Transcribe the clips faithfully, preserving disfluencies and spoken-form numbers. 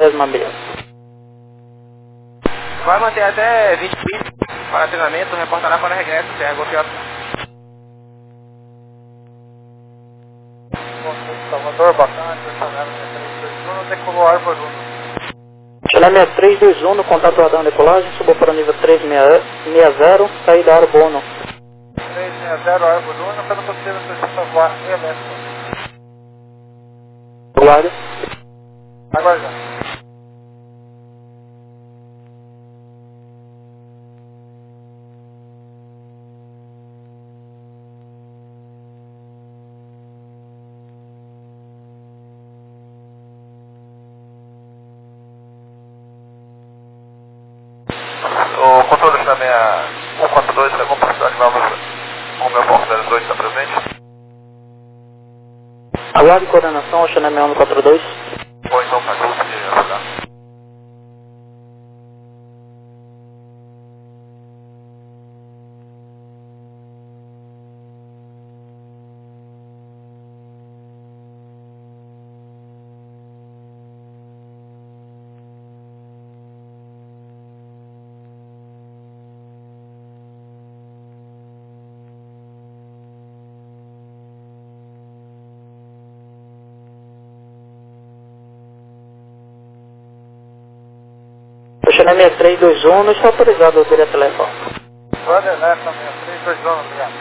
mesma milha. Vai manter até vinte minutos para treinamento, reportará para regresso, se é negociado. Salvador, bacana, Chanel três dois um, decolou Árvore Uno. Chanel três dois um, no contato aguardando decolagem, subiu para o nível trezentos e sessenta, saída Árvore Uno. trezentos e sessenta, Árvore Uno, pelo possível, precisa voar elétrico. Aguarde. Aguardando. O controle também a cento e quarenta e dois, a composição válvulas com o meu porto zero dois está presente? Aguarde coordenação, Chanel cento e quarenta e dois. Ou então para grupo de ajudar. Chanel seis três dois um, não está autorizado o direto telefone. Vanderlei também, três dois um, obrigado.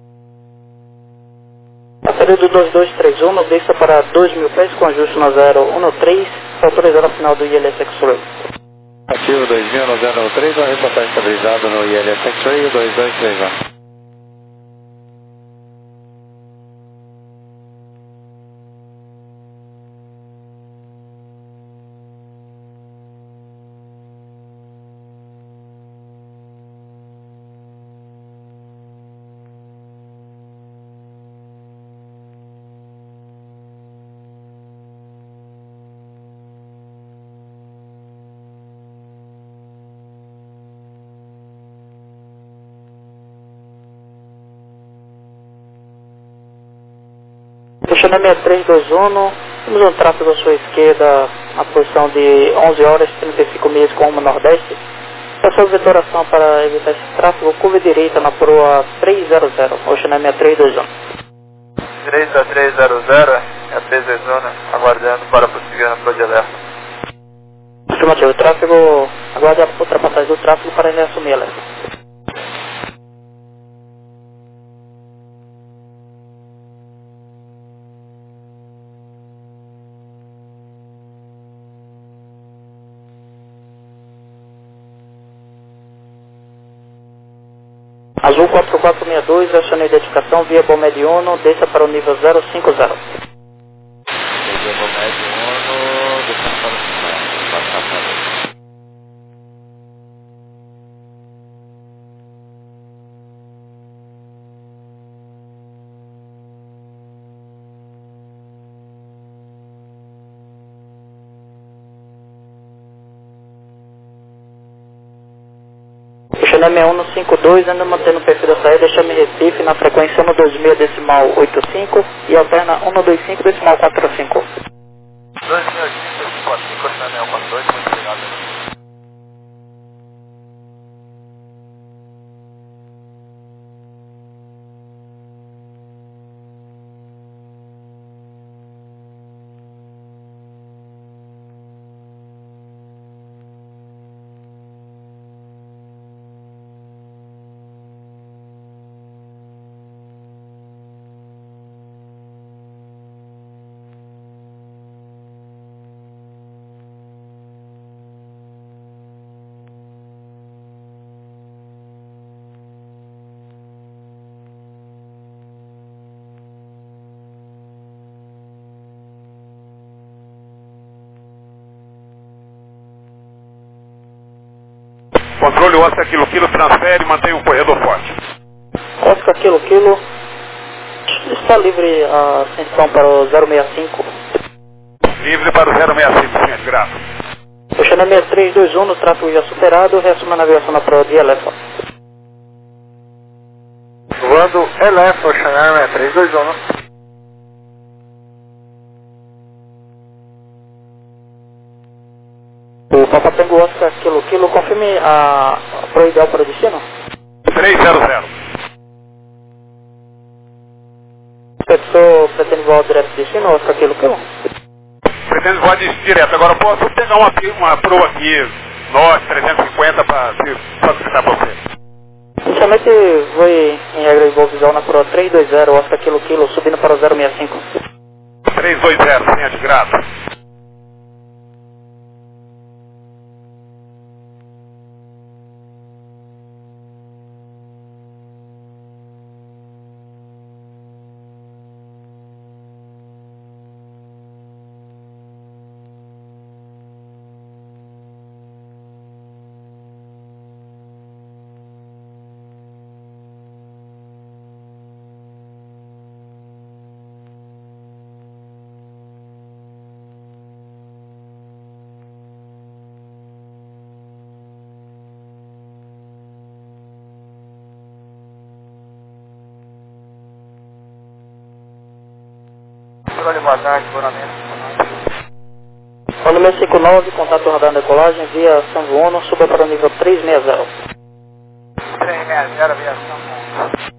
Aparelho do dois dois três um, desça para dois mil pés com ajuste no zero um três, está autorizado a final do I L S X-Ray. Ativo dois mil no zero um três, vai reportar estabilizado no I L S X-Ray dois dois três um. Chanel seis três dois um, temos um tráfego à sua esquerda na posição de onze horas e trinta e cinco milhas com uma nordeste. Essa vetoração para evitar esse tráfego, curva direita na proa trezentos, o Chanel seis três dois um. Direita trezentos, é a três dois um, aguardando para prosseguir na proa de alerta. Afirmativo, o tráfego, aguarde a ultrapassagem do tráfego para ele assumir alerta. Azul quatro quatro seis dois, acione a identificação via bom mediano, desça para o nível zero cinco zero. Via bom mediano, descendo para o final, passar para o Chanel seis um cinco dois, ainda mantendo o perfil da saída, chame Recife na frequência um dois zero decimal oito cinco e alterna um dois cinco decimal quatro cinco. dois mil e cinco, quatro cinco, Chanel cento e quarenta e dois, muito obrigado. Controle Oscar Kilo Kilo, transfere e mantém o corredor forte. Oscar Kilo Kilo, está livre a ascensão para o zero seis cinco. Livre para o zero seis cinco, senhor, grato. O Chanel seis três dois um, no tráfego já superado, reassume a navegação na prova de Elefa. Voando Elefa, Chanel seis três dois um. Papa Tango Oscar Kilo Kilo, confirme a pro ideal para o destino. trezentos. Pessoa pretende voar direto do destino, Oscar Kilo Kilo? Pretendo voar de- direto. Agora eu posso pegar uma, uma pro aqui, nós, trezentos e cinquenta, para facilitar para você. Inicialmente vou em regra de voo visual na pro trezentos e vinte, Oscar Kilo Kilo, subindo para o zero seis cinco. trezentos e vinte, linha de graça. Controle, boa tarde, Coronel. Olha o meu cinco nove, contato radar na decolagem via São João, suba para o nível trezentos e sessenta. trezentos e sessenta, aviação.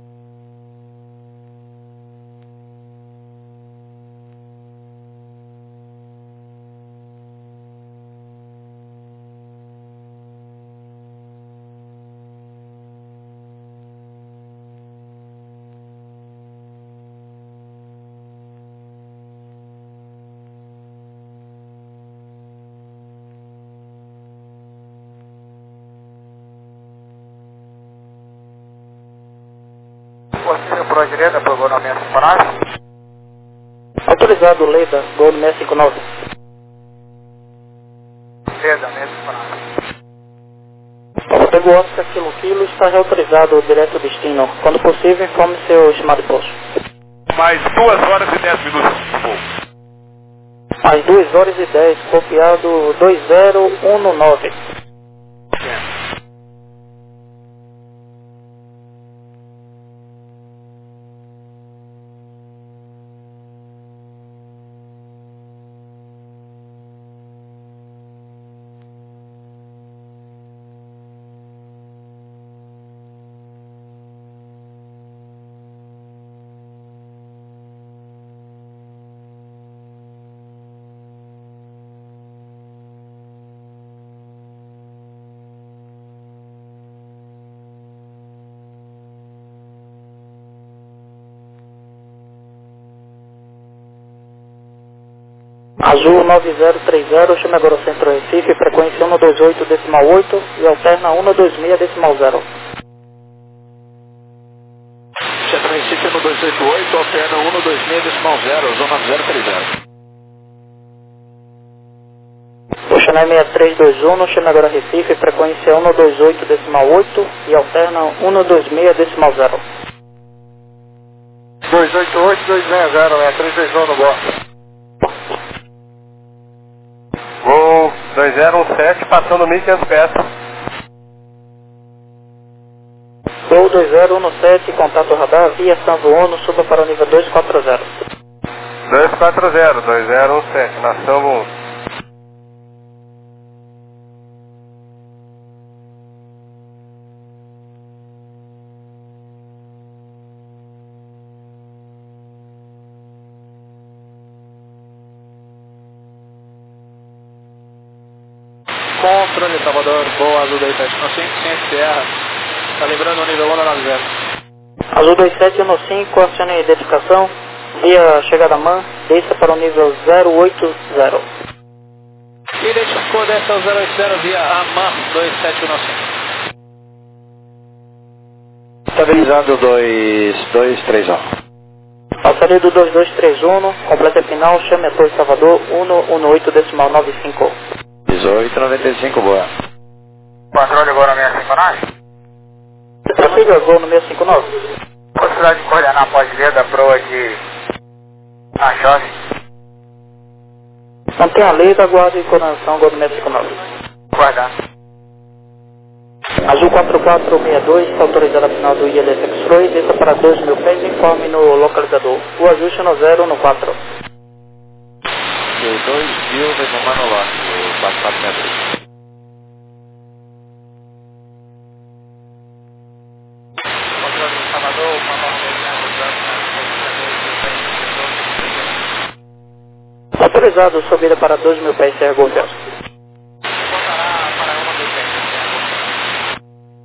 Possível para a direita, para o Gonomé Sinfonagem? Autorizado, Leda, Gol no seis cinco nove. Leda, mesmo Sinfonagem. Papa Tango Oscar Kilo Kilo, está já autorizado direto ao destino. Quando possível, informe seu estimado de posto. Mais duas horas e dez minutos de voo. Às duas horas e dez, copiado dois zero um nove. Azul nove zero três zero, chame agora o Centro Recife, frequência cento e vinte e oito decimal oito e alterna cento e vinte e seis decimal zero. Centro Recife cento e vinte e oito, alterna cento e vinte e seis decimal zero, zona zero três zero. Oceané seis três dois um, chame agora Recife, frequência cento e vinte e oito decimal oito e alterna cento e vinte e seis decimal zero. dois oito oito, dois seis zero, é três dois um no bordo. Voo dois zero um sete, passando mil e quinhentos pés. Gol dois zero um sete, contato radar via São João, suba para o nível dois quatro zero. dois quatro zero, dois zero um sete, na São João. Controle Salvador, Boa Azul dois sete um cinco, Ciência Sierra. Tá lembrando o nível um nove zero. Azul dois sete um cinco, acione a identificação via chegada MAN, desça para o nível zero oito zero. Identificou dessa zero oito zero via AMAN dois sete um cinco. Estabilizado dois dois três um. Passaria do dois dois três um, completa final, chame a Torre Salvador, cento e dezoito decimal noventa e cinco. dezoito noventa e cinco, boa. Controle agora minha Sinfonagem? Prossiga, Gol no seis cinco nove. Possibilidade de coordenar pode ver da proa de Nachove. Mantenha a letra, aguarde coordenação, Gol no seis cinco nove. Guardar. Azul quatro quatro seis dois, está autorizada a final do I L S X-Ray, desça para dois mil pés, informe no localizador. O ajuste no zero no quatro. dois mil, mesmo Manolá, quatro quatro seis três. Autorizado, subida para dois mil pés, Serra Golf Oscar. Reportará para uma mil pés, Serra Golf Oscar.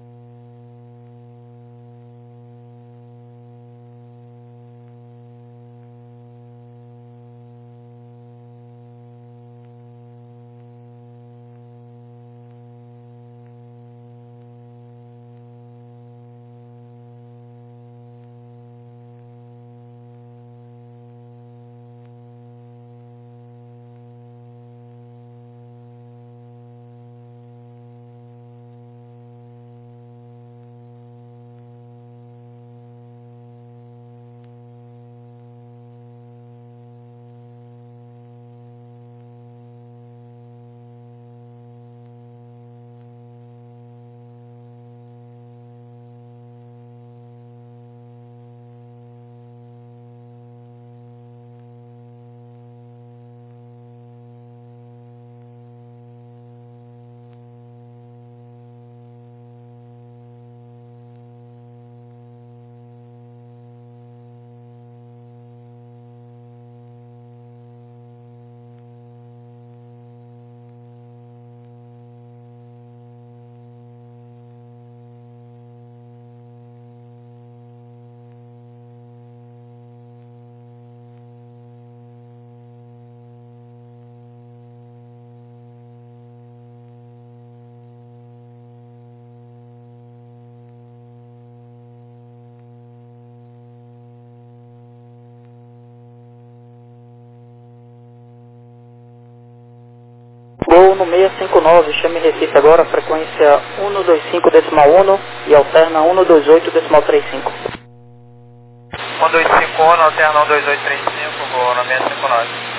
Gol no seis cinco nove, chame Recife agora, frequência cento e vinte e cinco decimal um e alterna cento e vinte e oito decimal trinta e cinco. um dois cinco um, alterna um dois oito três cinco, vou no seis cinco nove.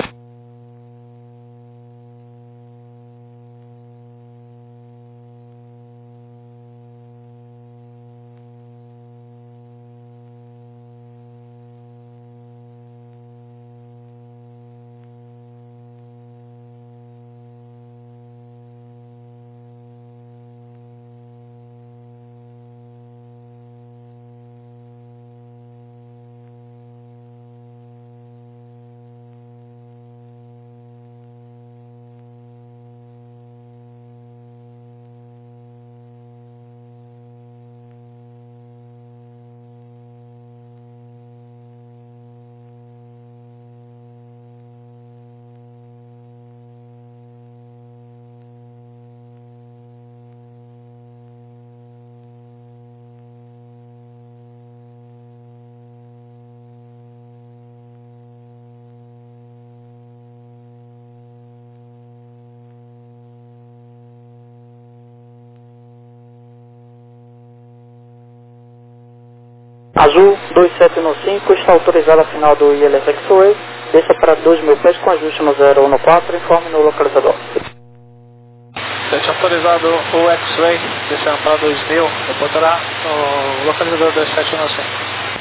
Azul dois sete um cinco, está autorizado a final do I L S X-Way, desça para dois mil pés com ajuste no zero um quatro, informe no localizador. Sete autorizado o X-Ray, descendo para dois mil, reportará no localizador dois sete um cinco.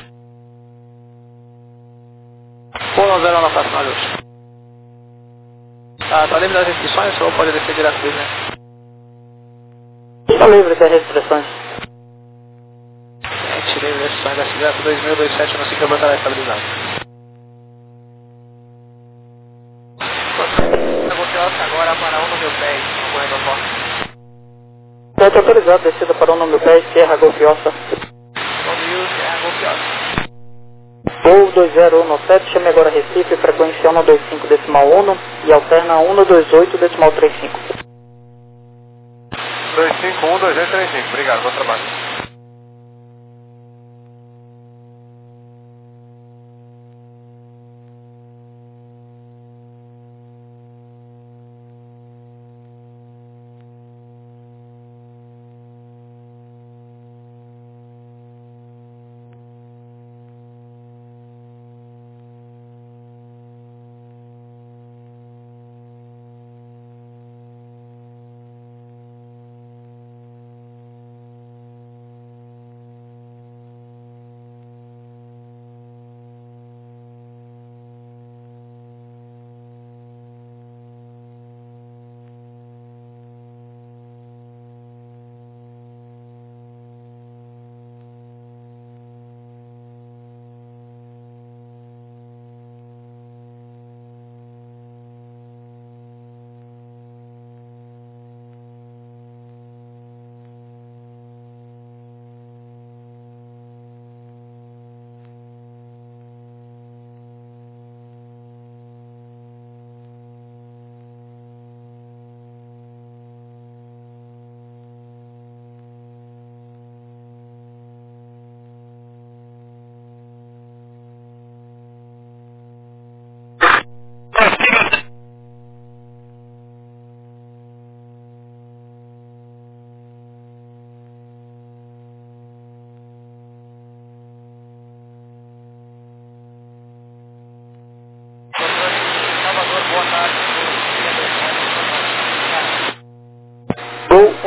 um um zero na próxima ajuste. Tá, tá livre das restrições ou pode descer direto desde? Está livre das restrições. Tirei as restrições da direto dois mil, dois sete um cinco, reportará estabilizado. Agora para um mil pés, no corredor forte. Sete autorizado, descida para um mil pés, Sierra Golf Oscar. Subiu, Serra Golf Oscar. Voo dois zero um sete, chame agora Recife, frequência cento e vinte e cinco decimal um e alterna cento e vinte e oito decimal trinta e cinco. dois cinco um, dois oito três cinco, obrigado, bom trabalho.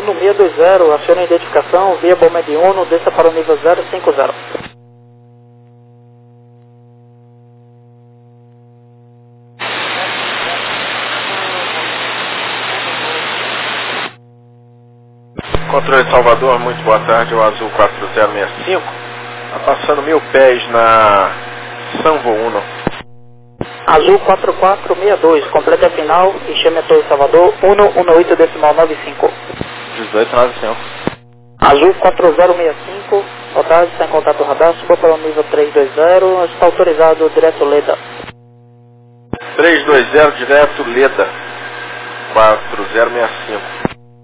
um seis dois zero, acione a identificação via Bomed Uno, desça para o nível zero cinco zero. Controle Salvador, muito boa tarde, o Azul quatro zero seis cinco, tá passando mil pés na Sanvo Uno. Azul quatro quatro seis dois, completa a final, Ixemetou Salvador, um um oito decimal nove cinco. dezoito nove cinco. Azul quatro zero seis cinco, boa tarde, está em contato radar, suba para o nível três dois zero, está autorizado direto Leda. três dois zero direto Leda, quatro zero seis cinco.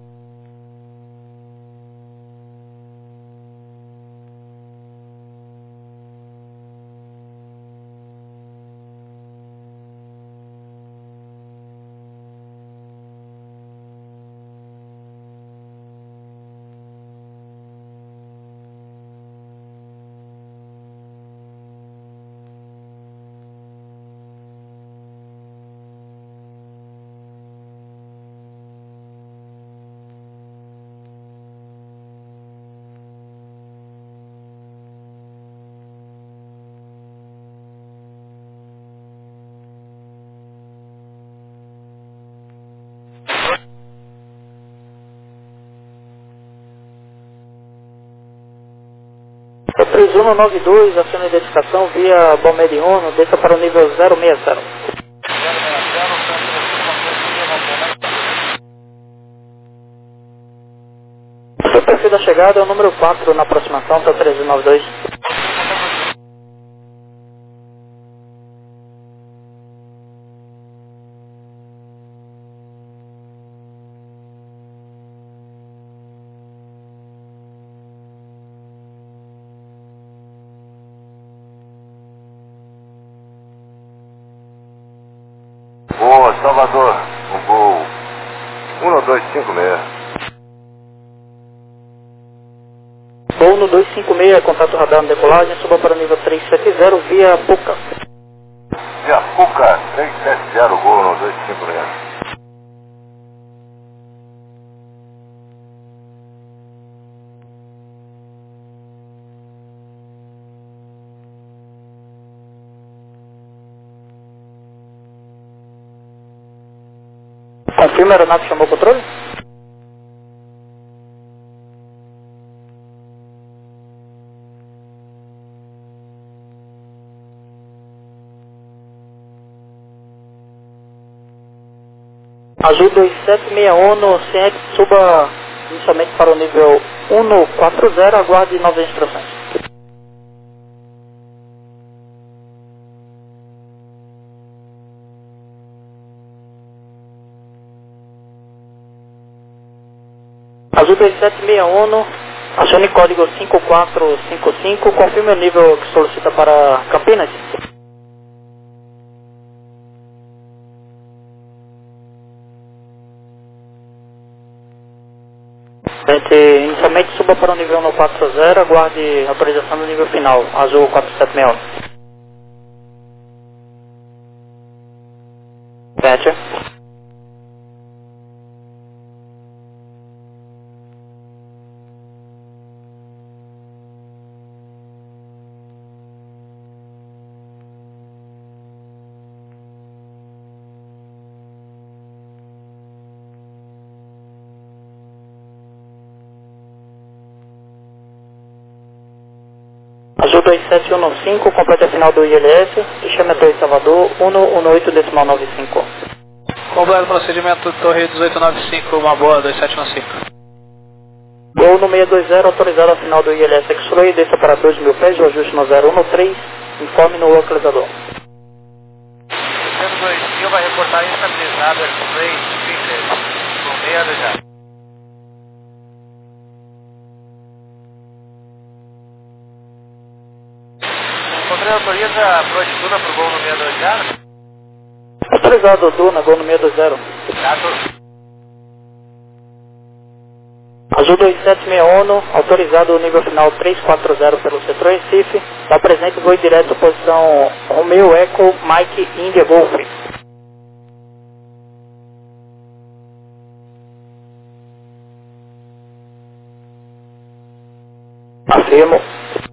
três um nove dois, acione a identificação via Bomed Uno, desça para o nível zero seis zero. O perfil da chegada é o número quatro na aproximação, tá três um nove dois. Boa, Salvador, o gol um dois cinco seis. Gol no dois cinco seis, contato radar na decolagem, suba para o nível três sete zero via Puca. Via Puca, três sete zero, gol no dois cinco seis. Confirma, a aeronave chamou o controle? Azul dois sete seis um, ciente, suba inicialmente para o nível um quatro zero, aguarde novas instruções. Azul dois sete seis um, acione código cinco quatro cinco cinco, confirme o nível que solicita para Campinas. Gente, inicialmente suba para o nível um quatro zero, aguarde autorização do nível final, Azul quatro sete seis um. Sete. Azul dois sete um cinco, completa a final do I L S, Ixemetou Salvador, um um oito decimal nove cinco. Completo procedimento Torre dezoito nove cinco, uma boa, dois sete um cinco. Gol no seis dois zero, autorizado a final do I L S X-Ray, desça para dois mil pés, o ajuste no zero um três, informe no localizador. Descendo dois mil vai reportar estabilizado X-Ray, Speaker, no meio do já. Encontrei a autoriza pro Duna pro gol no seis dois zero. Autorizado Duna, gol no seis dois zero. Gato. Azul dois sete seis um, autorizado o nível final três quatro zero pelo setor Recife, está presente voo direto posição Romeo Echo Mike India Golf. Afirmo.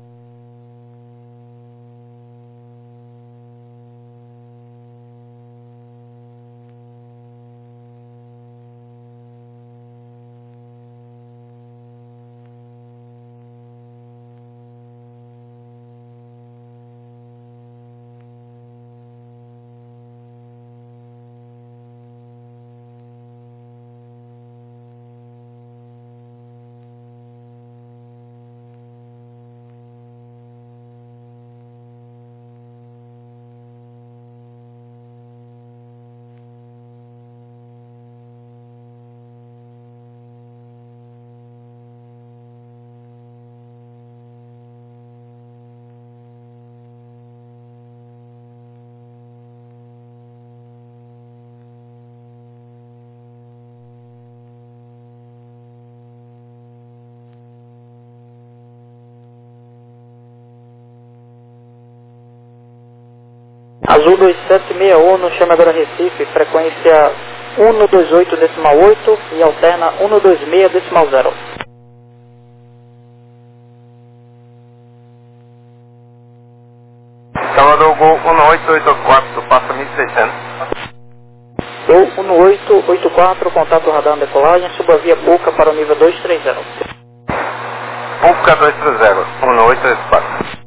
Azul dois sete seis um, chamadora Recife, frequência cento e vinte e oito decimal oito e alterna cento e vinte e seis decimal zero. Salvador Gol um oito oito quatro, passa mil e seiscentos. Gol um oito oito quatro, contato radar na decolagem, suba a via Puca para o nível dois três zero. Puca dois três zero, um oito oito quatro.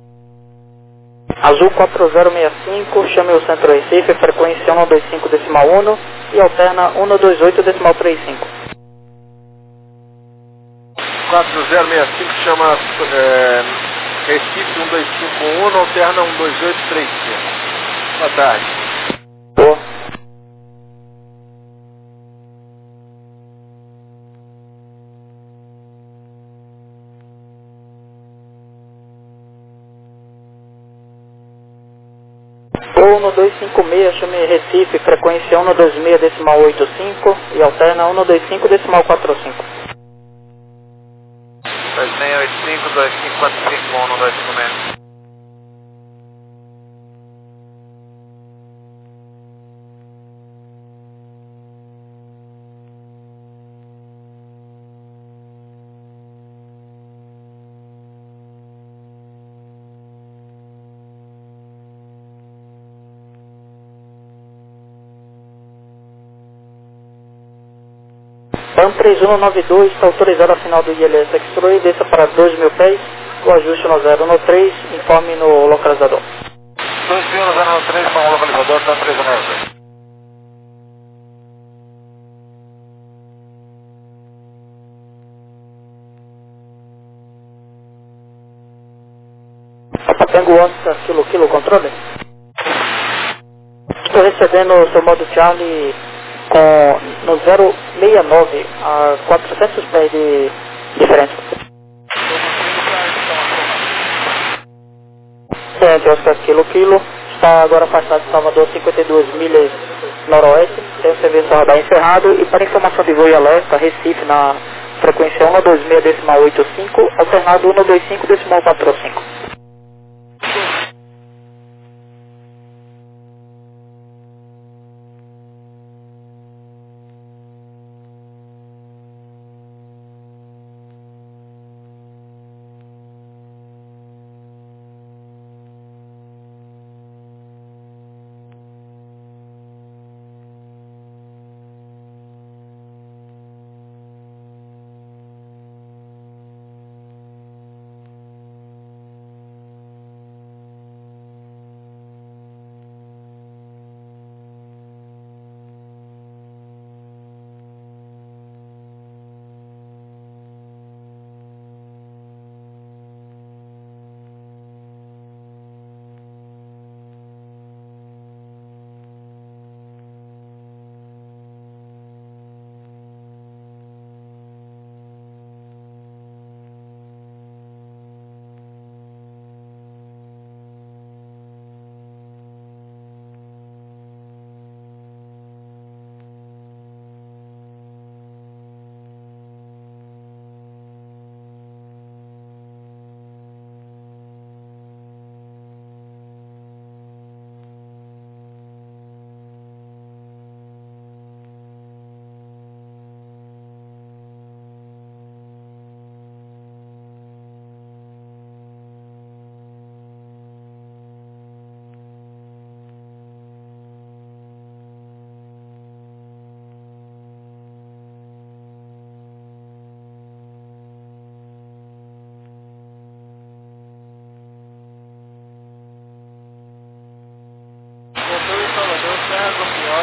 Azul quatro zero seis cinco, chame o centro Recife, frequência cento e vinte e cinco decimal um e alterna cento e vinte e oito decimal trinta e cinco. quatro zero seis cinco chama é, Recife um dois cinco um, alterna cento e vinte e oito trinta e cinco. Boa tarde. Boa. Ou no dois cinco seis, chame Recife, frequência cento e vinte e seis decimal oitenta e cinco e alterna cento e vinte e cinco decimal quarenta e cinco. dois seis oito cinco, dois cinco quatro cinco, um dois cinco seis. PAN três um nove dois, está autorizado a final do I L S X-Ray, desça para dois mil pés, o ajuste no zero um três, informe no localizador. dois zero zero três para o localizador, PAN três um nove dois. Tango Oscar, quilo, quilo, controle. Estou recebendo o seu modo Charlie com, no zero seis nove, a quatrocentos pés de diferença. Tango Oscar, quilo, quilo. Está agora afastado de Salvador, cinquenta e duas milhas noroeste. Tem o serviço radar encerrado. E para informação de voo e alerta, Recife na frequência cento e vinte e seis decimal oitenta e cinco, alternado cento e vinte e cinco decimal quarenta e cinco.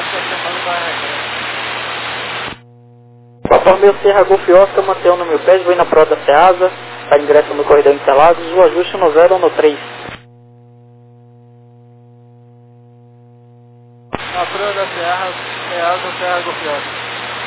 está chamando para regresso. Conforme o Serra Golf Oscar, mantém o número pés, vou ir na prova da Ceasa, para ingresso no corredor Interlagos, o ajuste no zero ou no três. Na prova da Serra, Ceasa, Serra Golf Oscar.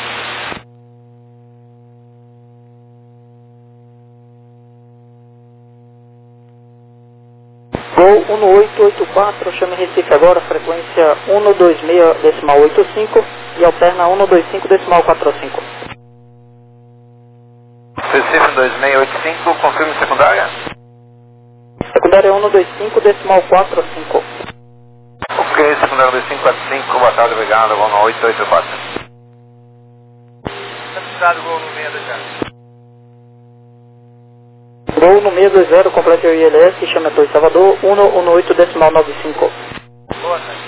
Gol um oito oito quatro, chame Recife agora, frequência um dois seis decimal oito cinco e alterna um dois cinco decimal quatro cinco. Recife dois seis oito cinco, confirme secundária. Secundária um dois cinco decimal quatro cinco. Ok, secundária dois cinco quatro cinco, boa tarde, obrigado, vou no oito oito quatro. Precisado do gol no meio já. Gol no seis dois zero, complete o I L S, chame a Torre Salvador, um um oito decimal nove cinco. Boa tarde.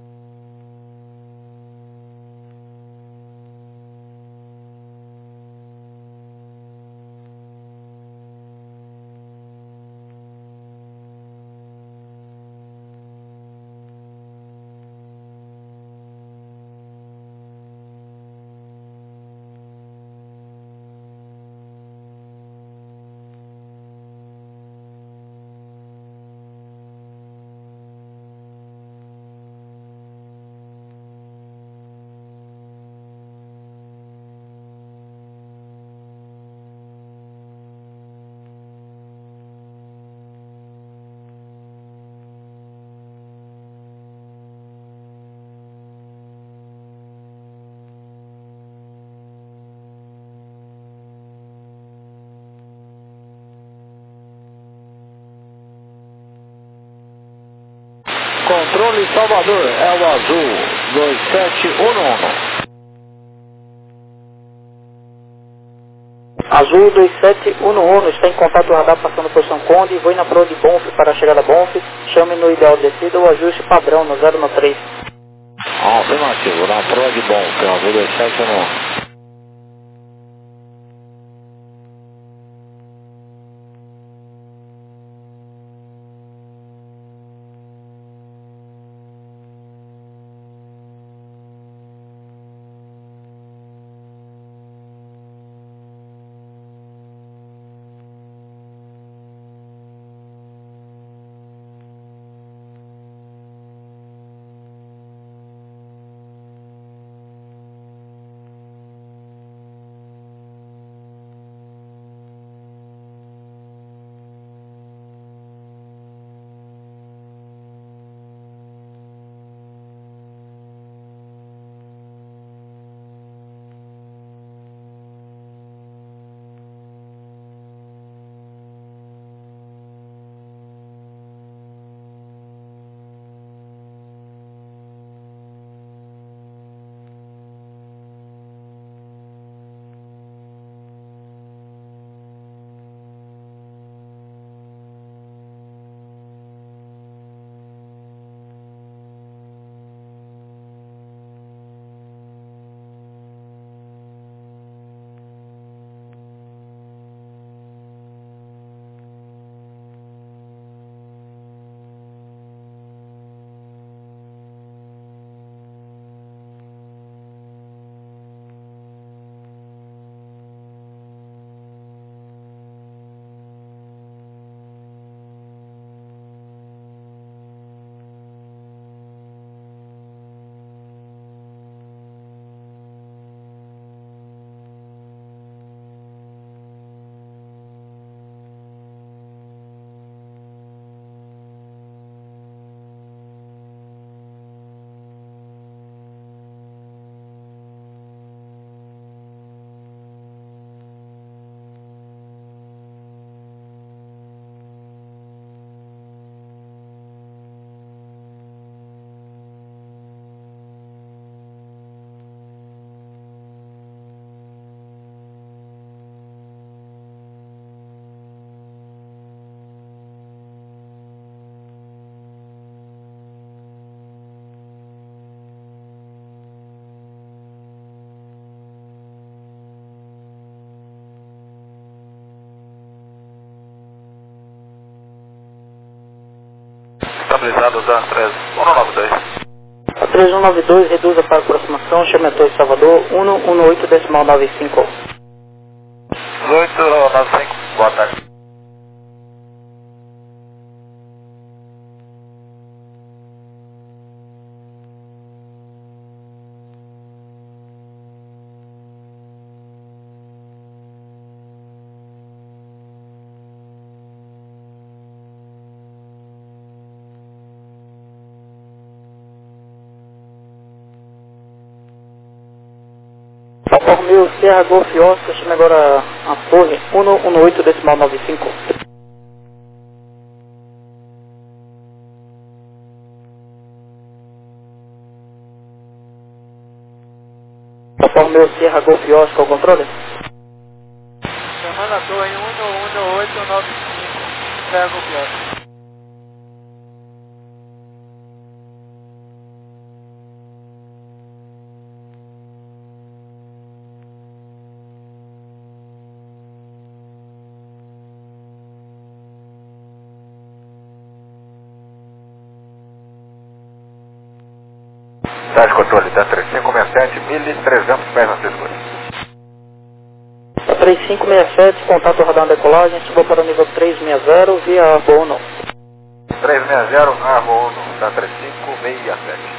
Controle Salvador, é o azul, dois sete um um. Azul dois sete um um, está em contato o radar passando posição Conde, vou ir na prova de Bonf para a chegada Bonf, chame no ideal de descida o ajuste padrão no zero no três. Afirmativo, na prova de Bonf, é o azul dois sete um um. Estabilizado da três um nove dois. três um nove dois, reduza para aproximação, chame a Torre Salvador, um um oito decimal nove cinco. oito nove cinco, boa tarde. Alfa Romeo Sierra Golf Oscar, chame agora a torre, um um oito decimal nove cinco. Alfa Romeo Sierra Golf Oscar, ao controle? Chamando a torre um um oito nove cinco, Sierra Golf Oscar. Tarde, controle, da três cinco seis sete, mil e trezentos pés na segura. três cinco seis sete, contato radar decolagem, suba para o nível três seis zero, via Arbo um. três seis zero, Arbo um, da três cinco seis sete.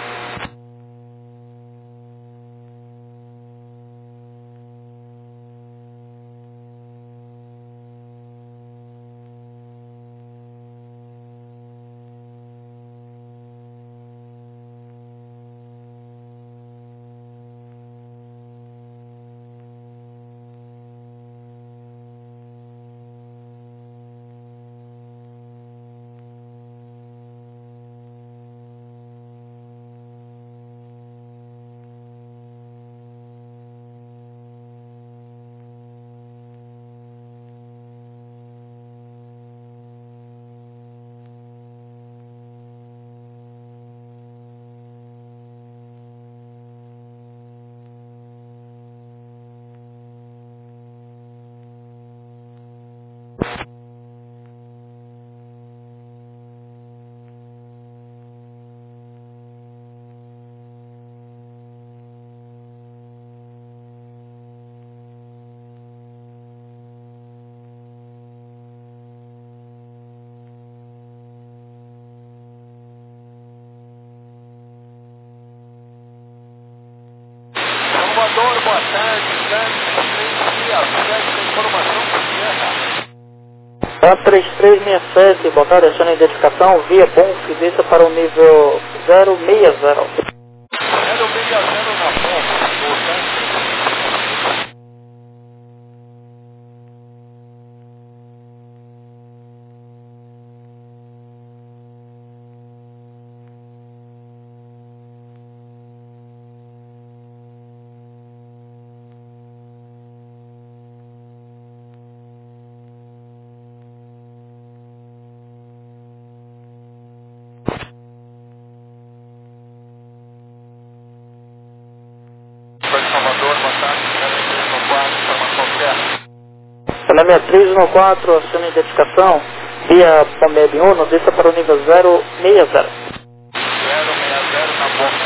Salvador, boa tarde, sete, informação A três três seis sete, boa tarde, achando a identificação, via Bonf, desça para o nível zero seis zero. zero seis zero na ponta, voltante. Salame três um quatro, achando a identificação, via Pomeb um, desça para o nível zero seis zero. zero seis zero na ponta,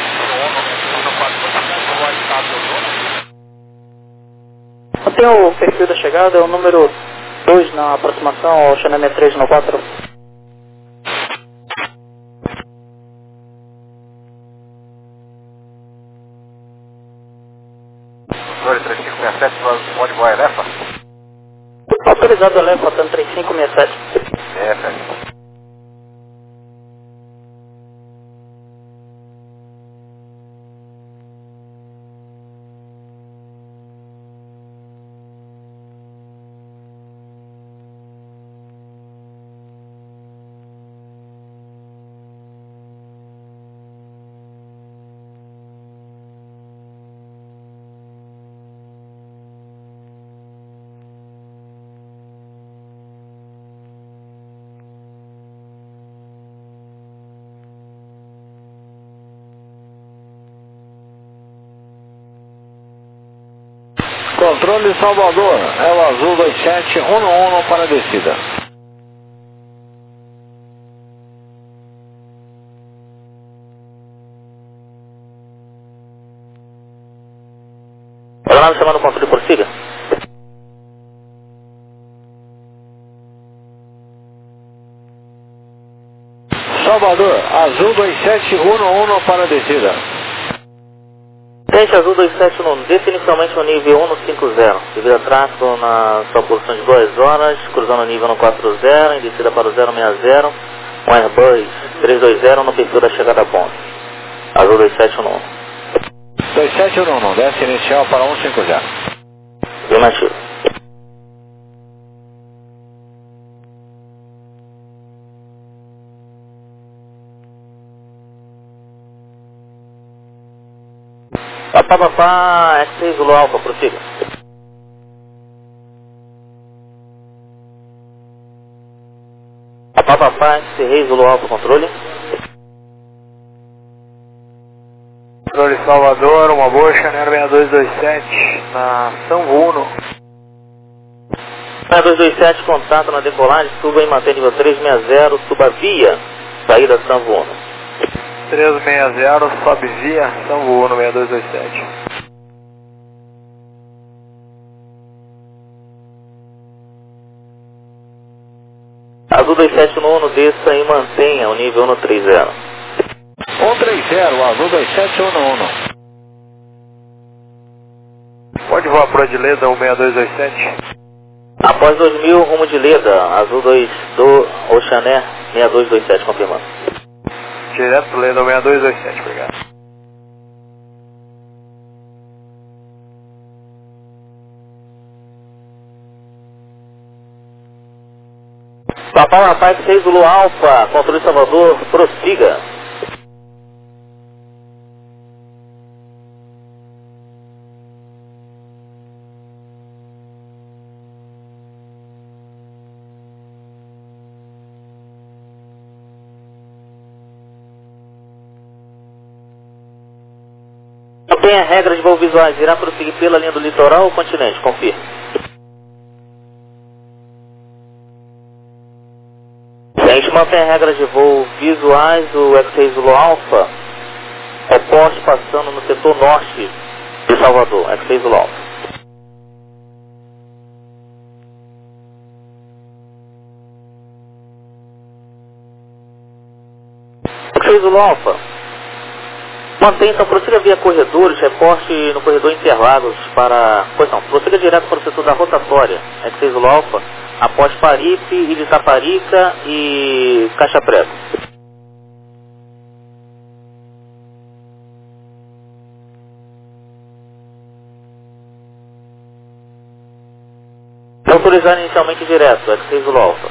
Tem o perfil da chegada, é o número dois na aproximação ao Xaname três um quatro. três cinco seis sete, pode voar Elefa? Autorizado a Elefa, tanto três cinco seis sete. É, velho. Controle Salvador, é o azul dois sete um um para a descida. Jornada chamando o controle, prossiga. Salvador, Azul dois sete um um para descida. Teste Azul dois sete um um, definitivamente no nível um cinquenta, devido a tráfego na sua posição de duas horas, cruzando o nível no quarenta, em descida para o zero seis zero, um Airbus trezentos e vinte no perfil da chegada a ponte. Azul dois sete um um. dois sete um um, desce inicial para um cinquenta. Afirmativo. Papá, papá, S seis Zulu Alfa, prossiga. Papá, papá, S seis Zulu Alfa, controle. Controle Salvador, uma boa, Chanel seis dois dois sete, na São Uno. seis dois dois sete, contato na decolagem, suba e mantém nível trezentos e sessenta, suba via, saída São Uno. trezentos e sessenta, sobe via São Uno seis dois dois sete. Azul dois sete um um, desça e mantenha o nível um trinta. um trinta, Azul dois sete um um. Pode voar para de Leda, um seis dois dois sete. Após dois mil, rumo de Leda, Azul dois do Oceané, seis dois dois sete, confirmando. Direto Leda, seis dois dois sete, obrigado. Papai, rapaz, seis Zulu Alfa, controle Salvador, prossiga. Tem a regra de voo visuais, irá prosseguir pela linha do litoral ou continente? Confirme. A gente mantém a regra de voo visuais, o X seis Zulu Alfa, reporte passando no setor norte de Salvador, X seis Zulu Alfa. X seis Zulu Alfa. Mantém, então, prossiga via corredores, reporte no corredor Interlagos para... Pois não, prossiga direto para o setor da rotatória, X seis Zulu Alfa, após Paripe, Ilha Itaparica e Caixa Prego. Autorizar inicialmente direto, X seis Zulu Alfa.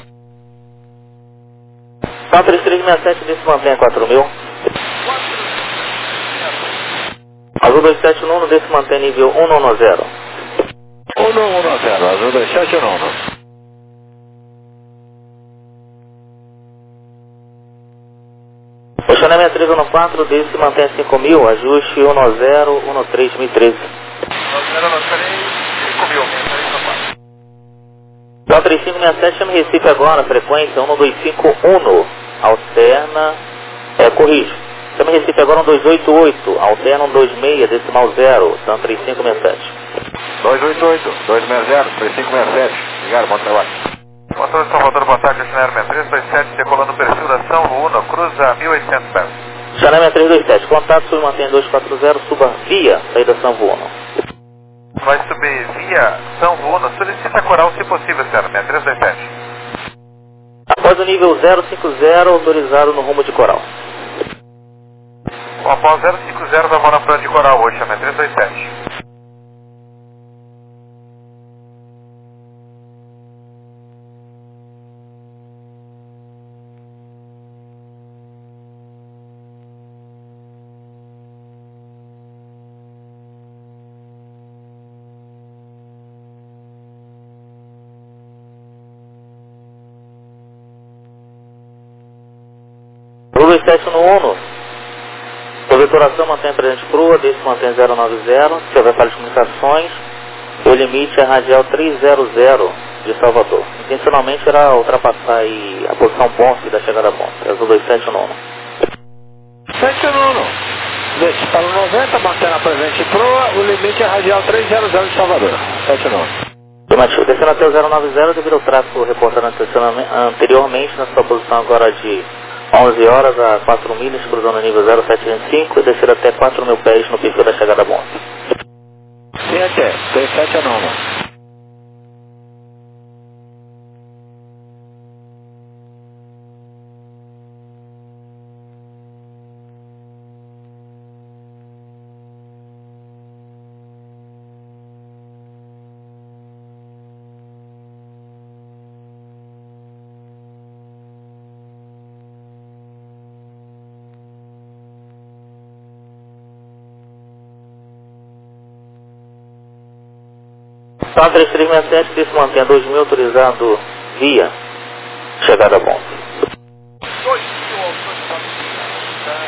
quatro três três seis sete, desse mantém a quatro mil. Azul dois sete um um, desse mantém nível um um zero. um um zero, Azul dois sete um um. Oceané seis três um quatro, desse mantém a cinco mil, ajuste um zero um três dois mil e treze. um zero um três, cinco mil, seis três um quatro. quatro três cinco seis sete, chama Recife agora, frequência um dois cinco um, alterna, é, corrige. Chama Recife agora um dois oito oito, alterna um dois seis, decimal zero, são três cinco seis sete. dois oito oito, dois seis zero, três cinco seis sete, obrigado, bom trabalho. Controle Salvador, boa tarde, Chanel seis três dois sete, decolando o perfil da São Uno, cruza mil e oitocentos pés. Chanel seis três dois sete, contato, sub mantém dois quatro zero, suba via, saída São Uno. Vai subir via São Uno, solicita coral se possível, senhor, seis três dois sete. Após o nível zero cinco zero, autorizado no rumo de Coral. Após zero cinco zero, da na plano de coral hoje, seis três dois sete. dois sete no Uno. Convetoração mantém presente crua, desse mantém zero nove zero. Se houver falha de comunicações, o limite é radial trezentos de Salvador. Intencionalmente era ultrapassar aí a posição ponte da chegada a ponte. Azul dois sete no Uno. sete no Uno. Desce para o noventa, mantendo a presente proa, o limite é radial trezentos de Salvador, sete nove. Afirmativo, descendo até o zero nove zero devido ao tráfego reportado anteriormente na sua posição agora de onze horas a quatro milhas, cruzando o nível zero sete vinte e cinco e descer até quatro mil pés no perfil da chegada bom. Sim, até, três sete nove. São três três seis sete, que se mantém a dois mil autorizado via chegada bom. dois mil autorizado via.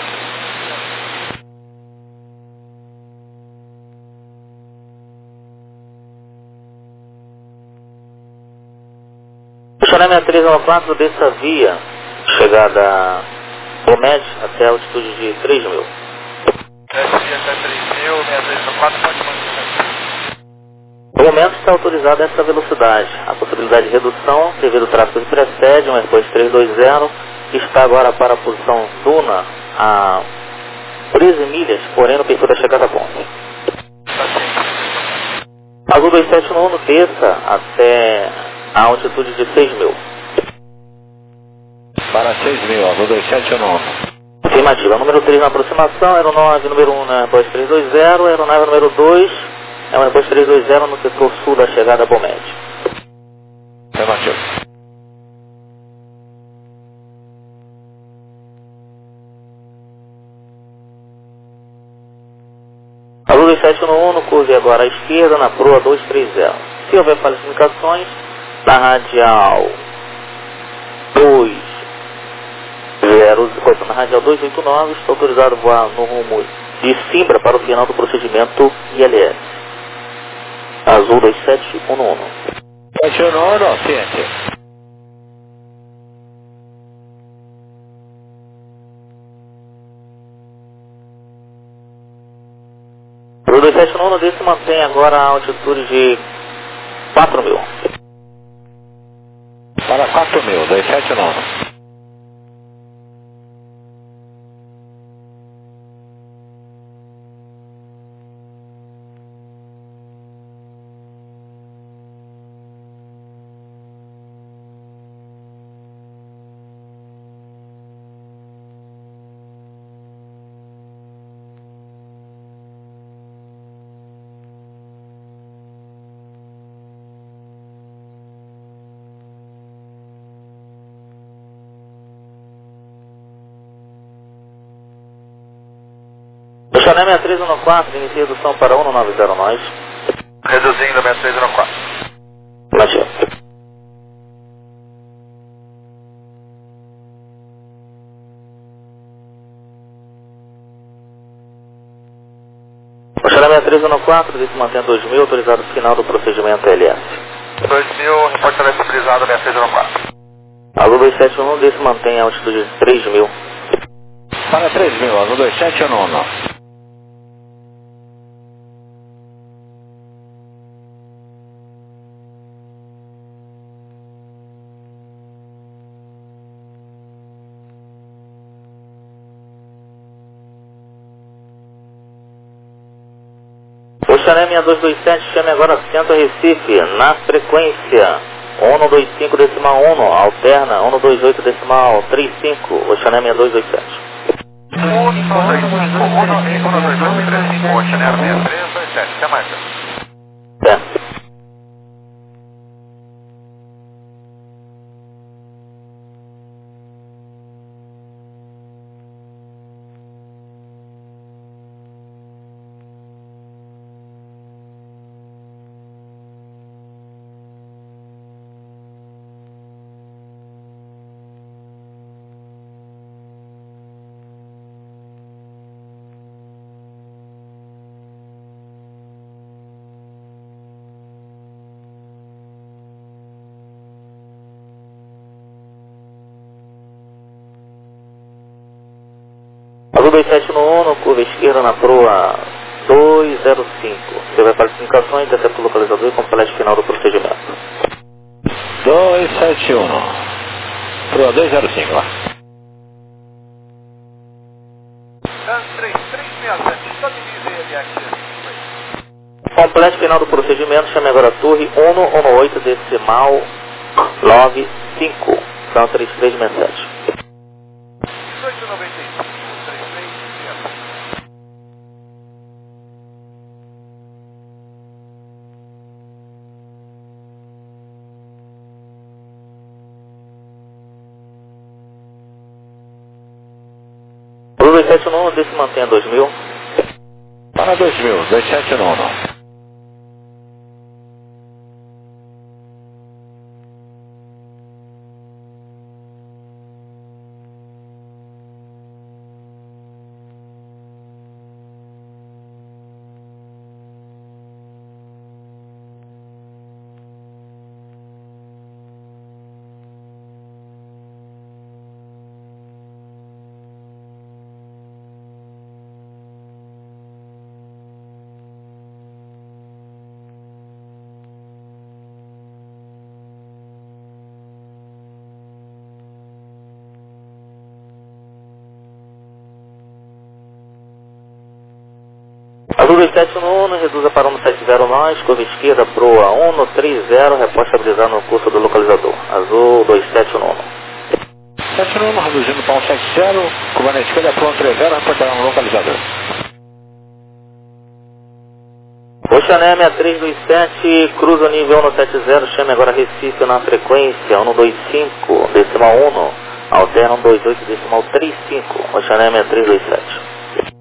Funcionamento três um quatro dessa via chegada Bomed até a altitude de três mil. Desce via até três mil, seis três um quatro, pode manter. No momento está autorizada essa velocidade. A possibilidade de redução devido ao tráfego que precede, um Airbus trezentos e vinte, que está agora para a posição Duna a treze milhas, porém no perfil da chegada a ponto. Azul dois sete um desça até a altitude de seis mil. Para seis mil, Azul dois sete um. Afirmativa. Número três na aproximação, aeronave número um na Airbus trezentos e vinte, aeronave número dois é o Airbus trezentos e vinte no setor sul da chegada a Bomed. Afirmativo. Azul dois sete um no curve agora à esquerda na proa dois três zero. Se houver falhas de comunicações, na radial dois zero, na radial dois oito nove, está autorizado a voar no rumo de Simbra para o final do procedimento I L S. Azul dois sete um um. sete um um, ciente. Azul dois sete um desse mantém agora a altitude de quatro mil. Para quatro mil, dois sete um. Chanel seis três um quatro, inicia redução para um nove zero nós. Reduzindo seis três um quatro. Baixou. Chanel seis três um quatro, desse mantém dois mil, autorizado final do procedimento L S. dois mil, reporte estabilizado seis três um quatro. Azul dois sete um, desse mantém a altitude de três mil. Para três mil, Azul dois sete um. O Chanel seis dois dois sete chame agora Centro Recife, na frequência um dois cinco decimal um, alterna um dois oito decimal trinta e cinco, o Chanel seis dois dois sete. um dois cinco, um dois cinco, um dois oito, trinta e cinco, o Chanel seis três dois sete, até mais. É. Azul dois sete um, curva esquerda na proa dois zero cinco. Você vai para a comunicação, intercepta o localizador e complete final do procedimento. dois sete um, proa dois zero cinco, lá. três três seis sete, estabilize ele aqui. Complete final do procedimento, chame agora a torre um um oito decimal nove cinco. São três três seis sete. dezoito noventa e cinco, três três seis sete. Azul dois sete um, desse mantém dois mil. Para dois mil, dois sete um. Azul dois sete um, reduza para um sete zero nós, curva esquerda, proa um três zero, reposta estabilizar no curso do localizador. Azul dois sete um. sete um, reduzindo para um sete zero, curva na esquerda, proa um três zero, reportar no localizador. Oxané seis três dois sete, cruza nível um sete zero, chame agora Recife na frequência um dois cinco, decimal um, alterna um dois oito, decimal trinta e cinco, Oxané seis três dois sete.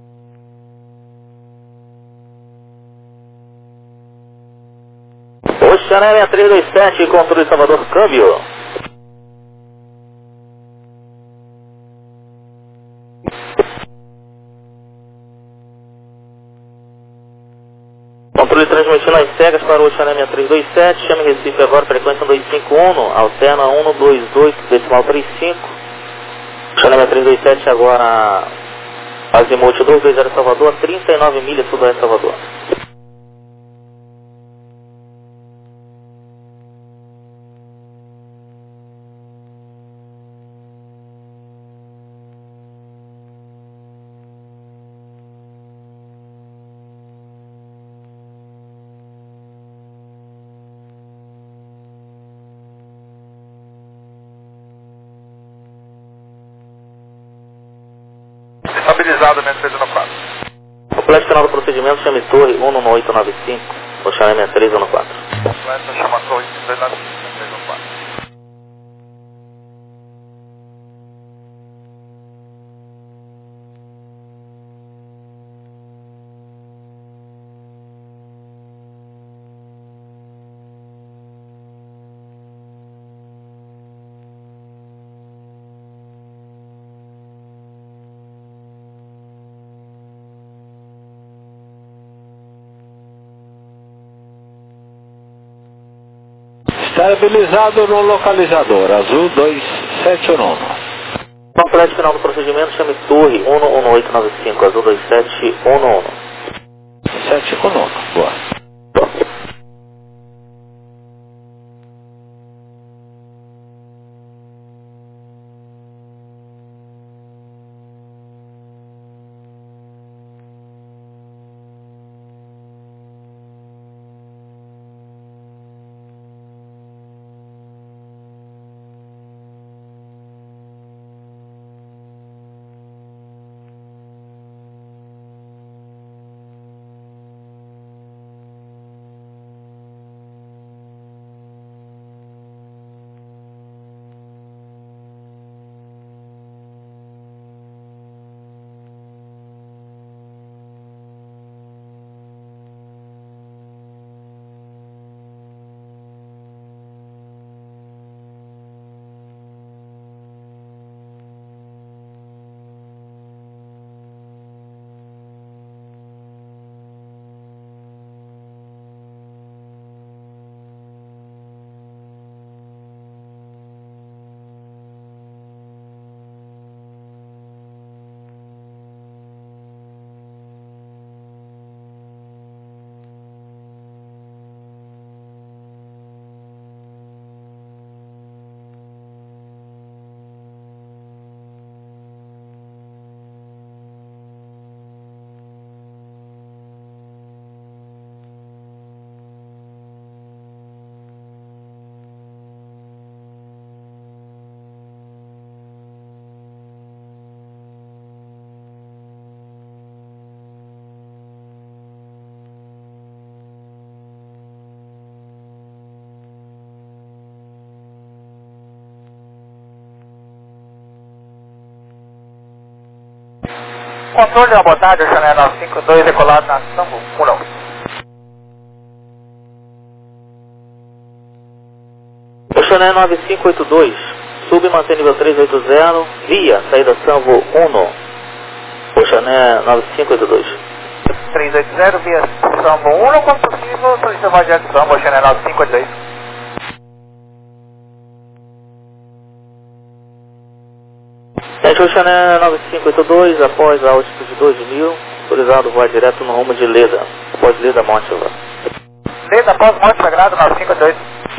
Oxané seis três dois sete, controle Salvador, câmbio. Controle transmitindo as cegas para o Oxané seis três dois sete, chame Recife agora, frequência um dois cinco um, alterna um dois oito, decimal trinta e cinco. Oxané seis três dois sete agora, azimuth dois dois zero Salvador, trinta e nove milhas sudoeste Salvador. Estabilizado, né? três um quatro. Complete final do procedimento, chame torre um um oito nove cinco, Oxané seis três um quatro. Completa, chama a torre três nove cinco, três um quatro. Estabilizado no localizador, Azul dois sete um. Complete final do procedimento, chame torre um um oito nove cinco, Azul dois sete um. sete um, boa. controle, boa tarde, o Chanel nove cinco dois decolado na Sambo um. O Chanel nove cinco oito dois, sub e mantém nível três oito zero, via saída Sambo um. O Chanel nove cinco oito dois. três oito zero, via Sambo um, quando possível, solicita voz de Sambo, o Chanel nove cinco oito dois. Gente, o Chanel nove cinco oito dois, após a altitude de dois mil, autorizado voar direto no rumo de Leda, após Leda Mótiva. Leda, após Monte Sagrado, nove cinco oito dois.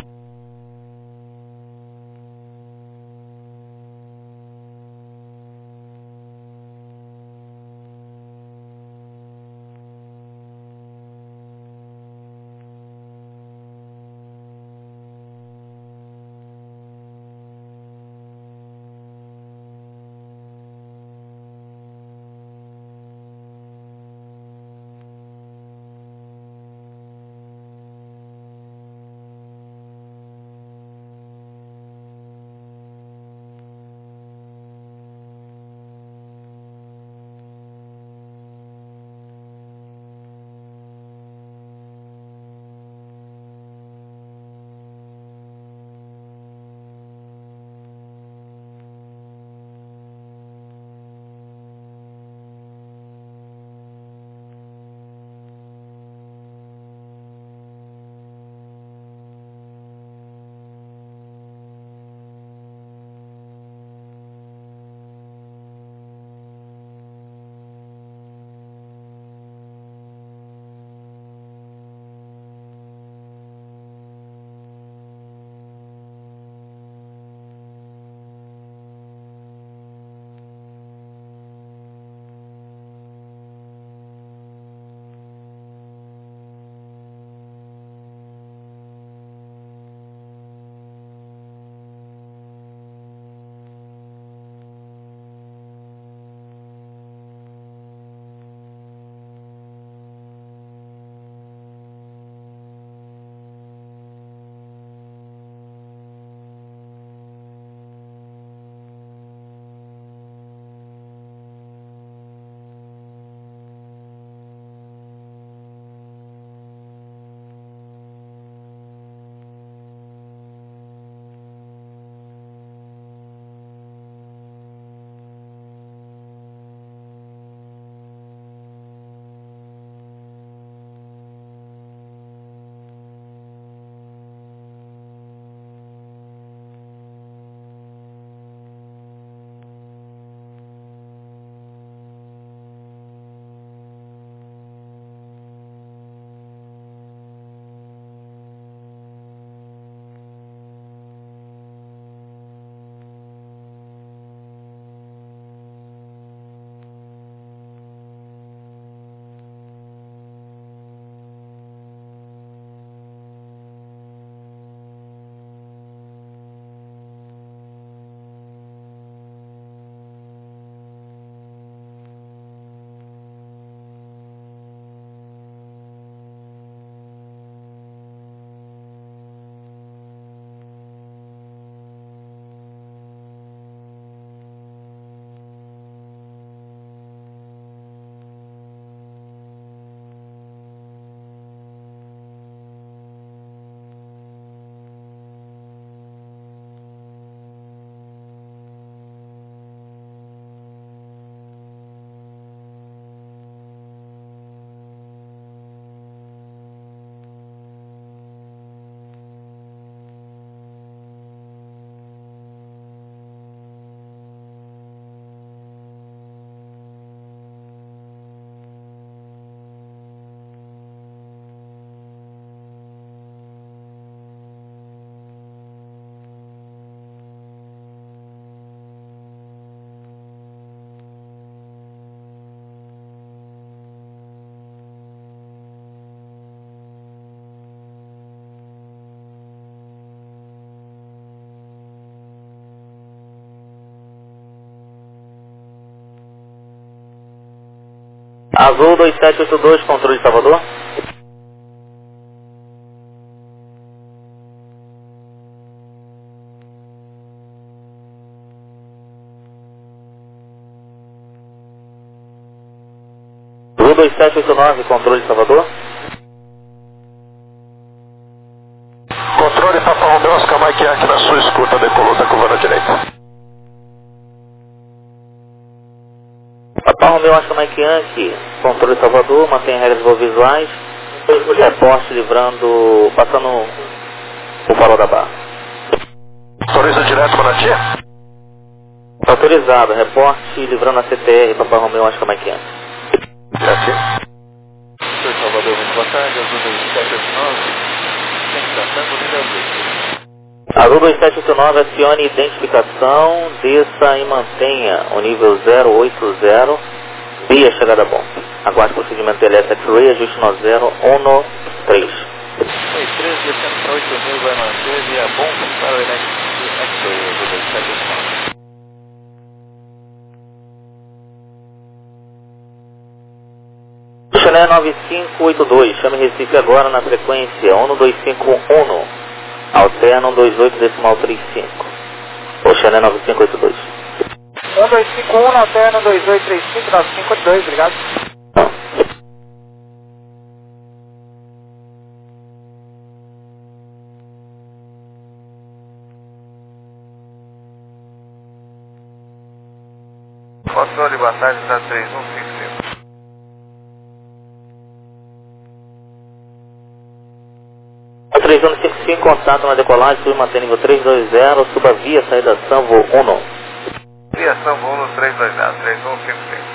Azul dois sete oito dois, controle de Salvador. dois sete oito nove, controle Salvador. Controle Papa Romeo, Oscar Mike Yankee na sua escuta, decolou da curva na direita. Papa Romeo, Oscar Mike Yankee, controle Salvador, mantém regras visuais. Reporte livrando, passando o farol da barra. Autoriza direto para a tia? Autorizado, reporte livrando a C T R, Papa Romeo, Oscar Mike Yankee. Graças. Senhor Salvador, muito boa tarde, Azul dois sete oito nove, identificação, nível Azul dois sete oito nove, acione identificação, desça e mantenha o nível zero oito zero, via chegada bom. Aguarde procedimento L S X-Ray, ajuste no zero um três. Foi três, descendo para oito mil, vai manter via bom para o X-Ray, Azul dois sete oito nove. Channel nove cinco oito dois, chame Recife agora na frequência um dois cinco um, alterna um dois oito decimal trinta e cinco. O Channel nove cinco oito dois. um dois cinco um, alterna um dois oito três cinco, nove cinco oito dois, obrigado. Controle, boa tarde, está três um cinco cinco. três um cinco cinco, contato na decolagem, sub mantém nível três dois zero, suba via saída Sanvo um. Via Sanvo um três dois zero, três um cinco cinco.